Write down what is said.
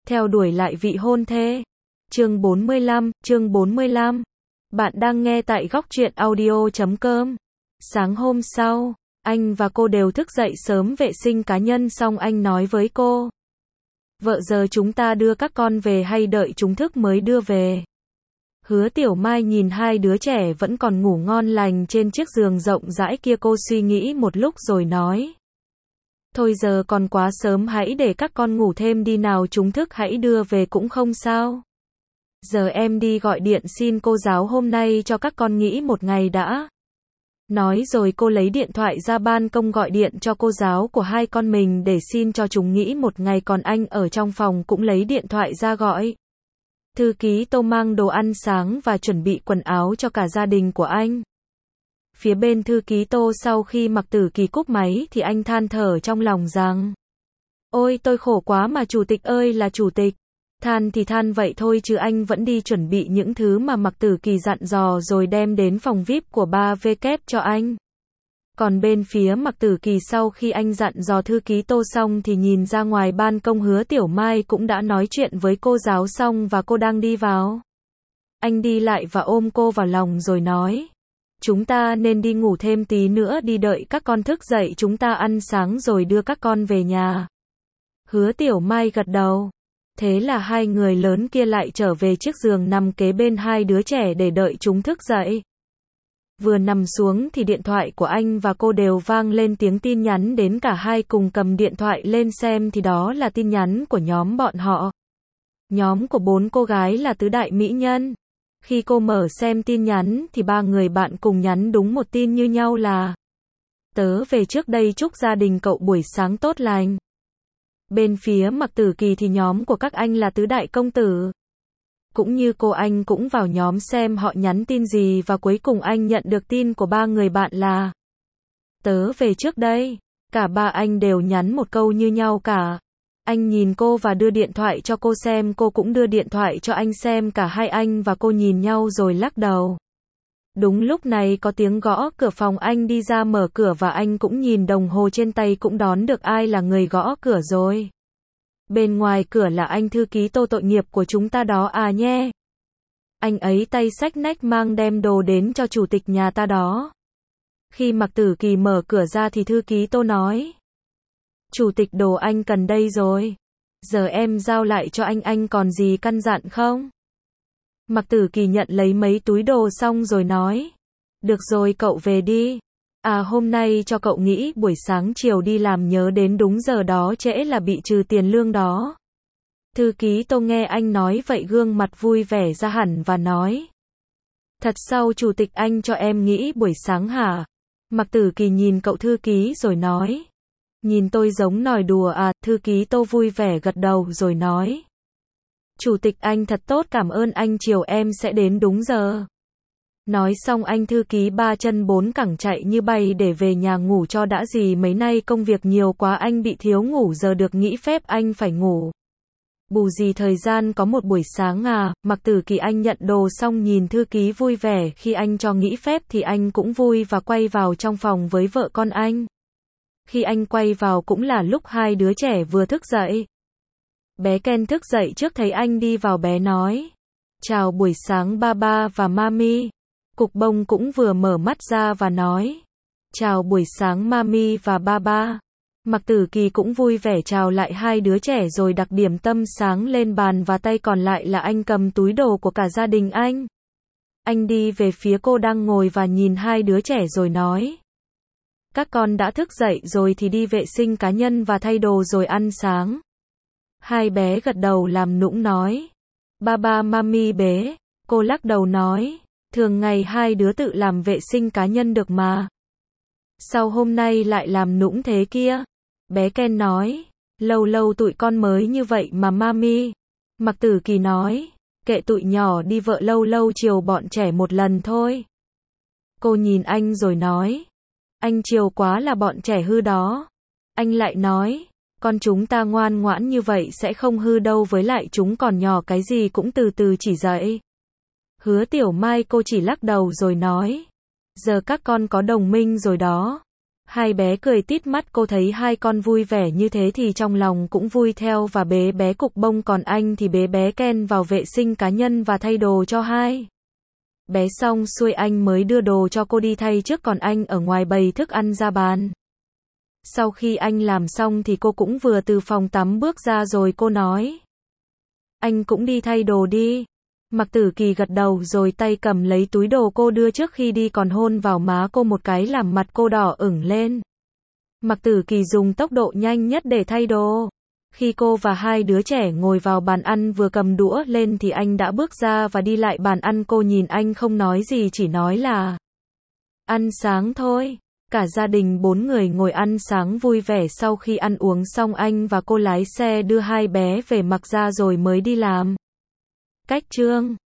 theo đuổi lại vị hôn thê. Chương 45. Bạn đang nghe tại góc truyện audio.com. Sáng hôm sau, anh và cô đều thức dậy sớm vệ sinh cá nhân xong anh nói với cô. Vợ giờ chúng ta đưa các con về hay đợi chúng thức mới đưa về? Hứa Tiểu Mai nhìn hai đứa trẻ vẫn còn ngủ ngon lành trên chiếc giường rộng rãi kia, cô suy nghĩ một lúc rồi nói. Thôi giờ còn quá sớm, hãy để các con ngủ thêm đi nào, chúng thức hãy đưa về cũng không sao. Giờ em đi gọi điện xin cô giáo hôm nay cho các con nghỉ một ngày đã. Nói rồi cô lấy điện thoại ra ban công gọi điện cho cô giáo của hai con mình để xin cho chúng nghỉ một ngày, còn anh ở trong phòng cũng lấy điện thoại ra gọi. Thư ký Tô mang đồ ăn sáng và chuẩn bị quần áo cho cả gia đình của anh. Phía bên thư ký Tô sau khi Mạc Tử Kỳ cúp máy thì anh than thở trong lòng rằng: Ôi tôi khổ quá mà chủ tịch ơi là chủ tịch. Than thì than vậy thôi chứ anh vẫn đi chuẩn bị những thứ mà Mạc Tử Kỳ dặn dò rồi đem đến phòng VIP của ba W cho anh. Còn bên phía Mạc Tử Kỳ sau khi anh dặn dò thư ký Tô xong thì nhìn ra ngoài ban công, Hứa Tiểu Mai cũng đã nói chuyện với cô giáo xong và cô đang đi vào. Anh đi lại và ôm cô vào lòng rồi nói. Chúng ta nên đi ngủ thêm tí nữa đi, đợi các con thức dậy chúng ta ăn sáng rồi đưa các con về nhà. Hứa Tiểu Mai gật đầu. Thế là hai người lớn kia lại trở về chiếc giường nằm kế bên hai đứa trẻ để đợi chúng thức dậy. Vừa nằm xuống thì điện thoại của anh và cô đều vang lên tiếng tin nhắn đến, cả hai cùng cầm điện thoại lên xem thì đó là tin nhắn của nhóm bọn họ. Nhóm của 4 cô gái là tứ đại mỹ nhân. Khi cô mở xem tin nhắn thì ba người bạn cùng nhắn đúng một tin như nhau là: Tớ về trước đây, chúc gia đình cậu buổi sáng tốt lành. Bên phía Mạc Tử Kỳ thì nhóm của các anh là tứ đại công tử. Cũng như cô, anh cũng vào nhóm xem họ nhắn tin gì và cuối cùng anh nhận được tin của ba người bạn là: Tớ về trước đây. Cả ba anh đều nhắn một câu như nhau cả. Anh nhìn cô và đưa điện thoại cho cô xem, cô cũng đưa điện thoại cho anh xem, cả hai anh và cô nhìn nhau rồi lắc đầu. Đúng lúc này có tiếng gõ cửa phòng, anh đi ra mở cửa và anh cũng nhìn đồng hồ trên tay cũng đoán được ai là người gõ cửa rồi. Bên ngoài cửa là anh thư ký Tô, tội nghiệp của chúng ta đó à nhé. Anh ấy tay xách nách mang đem đồ đến cho chủ tịch nhà ta đó. Khi Mạc Tử Kỳ mở cửa ra thì thư ký Tô nói: Chủ tịch, đồ anh cần đây rồi. Giờ em giao lại cho anh còn gì căn dặn không? Mạc Tử Kỳ nhận lấy mấy túi đồ xong rồi nói: Được rồi cậu về đi. À hôm nay cho cậu nghỉ, buổi sáng chiều đi làm nhớ đến đúng giờ đó, trễ là bị trừ tiền lương đó. Thư ký Tô nghe anh nói vậy gương mặt vui vẻ ra hẳn và nói: Thật sao chủ tịch, anh cho em nghỉ buổi sáng hả? Mạc Tử Kỳ nhìn cậu thư ký rồi nói: Nhìn tôi giống nói đùa à? Thư ký Tô vui vẻ gật đầu rồi nói: Chủ tịch anh thật tốt, cảm ơn anh, chiều em sẽ đến đúng giờ. Nói xong anh thư ký ba chân bốn cẳng chạy như bay để về nhà ngủ cho đã, gì mấy nay công việc nhiều quá anh bị thiếu ngủ, giờ được nghỉ phép anh phải ngủ. Bù gì thời gian có một buổi sáng à? Mạc Tử Kỳ anh nhận đồ xong nhìn thư ký vui vẻ, khi anh cho nghỉ phép thì anh cũng vui và quay vào trong phòng với vợ con anh. Khi anh quay vào cũng là lúc hai đứa trẻ vừa thức dậy. Bé Ken thức dậy trước thấy anh đi vào, bé nói: Chào buổi sáng Baba và Mami. Cục Bông cũng vừa mở mắt ra và nói: Chào buổi sáng Mami và Baba. Mạc Tử Kỳ cũng vui vẻ chào lại hai đứa trẻ rồi đặt điểm tâm sáng lên bàn và tay còn lại là anh cầm túi đồ của cả gia đình anh. Anh đi về phía cô đang ngồi và nhìn hai đứa trẻ rồi nói: Các con đã thức dậy rồi thì đi vệ sinh cá nhân và thay đồ rồi ăn sáng. Hai bé gật đầu làm nũng nói: Baba Mami bé. Cô lắc đầu nói: Thường ngày hai đứa tự làm vệ sinh cá nhân được mà. Sao hôm nay lại làm nũng thế kia? Bé Ken nói: Lâu lâu tụi con mới như vậy mà Mami. Mạc Tử Kỳ nói: Kệ tụi nhỏ đi vợ, lâu lâu chiều bọn trẻ một lần thôi. Cô nhìn anh rồi nói: Anh chiều quá là bọn trẻ hư đó. Anh lại nói: Con chúng ta ngoan ngoãn như vậy sẽ không hư đâu, với lại chúng còn nhỏ, cái gì cũng từ từ chỉ dạy. Hứa Tiểu Mai cô chỉ lắc đầu rồi nói: Giờ các con có đồng minh rồi đó. Hai bé cười tít mắt, cô thấy hai con vui vẻ như thế thì trong lòng cũng vui theo và bế bé Cục Bông, còn anh thì bế bé Ken vào vệ sinh cá nhân và thay đồ cho hai bé xong xuôi anh mới đưa đồ cho cô đi thay trước, còn anh ở ngoài bày thức ăn ra bàn. Sau khi anh làm xong thì cô cũng vừa từ phòng tắm bước ra rồi cô nói: anh cũng đi thay đồ đi. Mạc Tử Kỳ gật đầu rồi tay cầm lấy túi đồ cô đưa trước khi đi, còn hôn vào má cô một cái làm mặt cô đỏ ửng lên. Mạc Tử Kỳ dùng tốc độ nhanh nhất để thay đồ. Khi cô và hai đứa trẻ ngồi vào bàn ăn vừa cầm đũa lên thì anh đã bước ra và đi lại bàn ăn. Cô nhìn anh không nói gì, chỉ nói là ăn sáng thôi. Cả gia đình 4 người ngồi ăn sáng vui vẻ. Sau khi ăn uống xong anh và cô lái xe đưa hai bé về Mạc gia rồi mới đi làm. Cách chương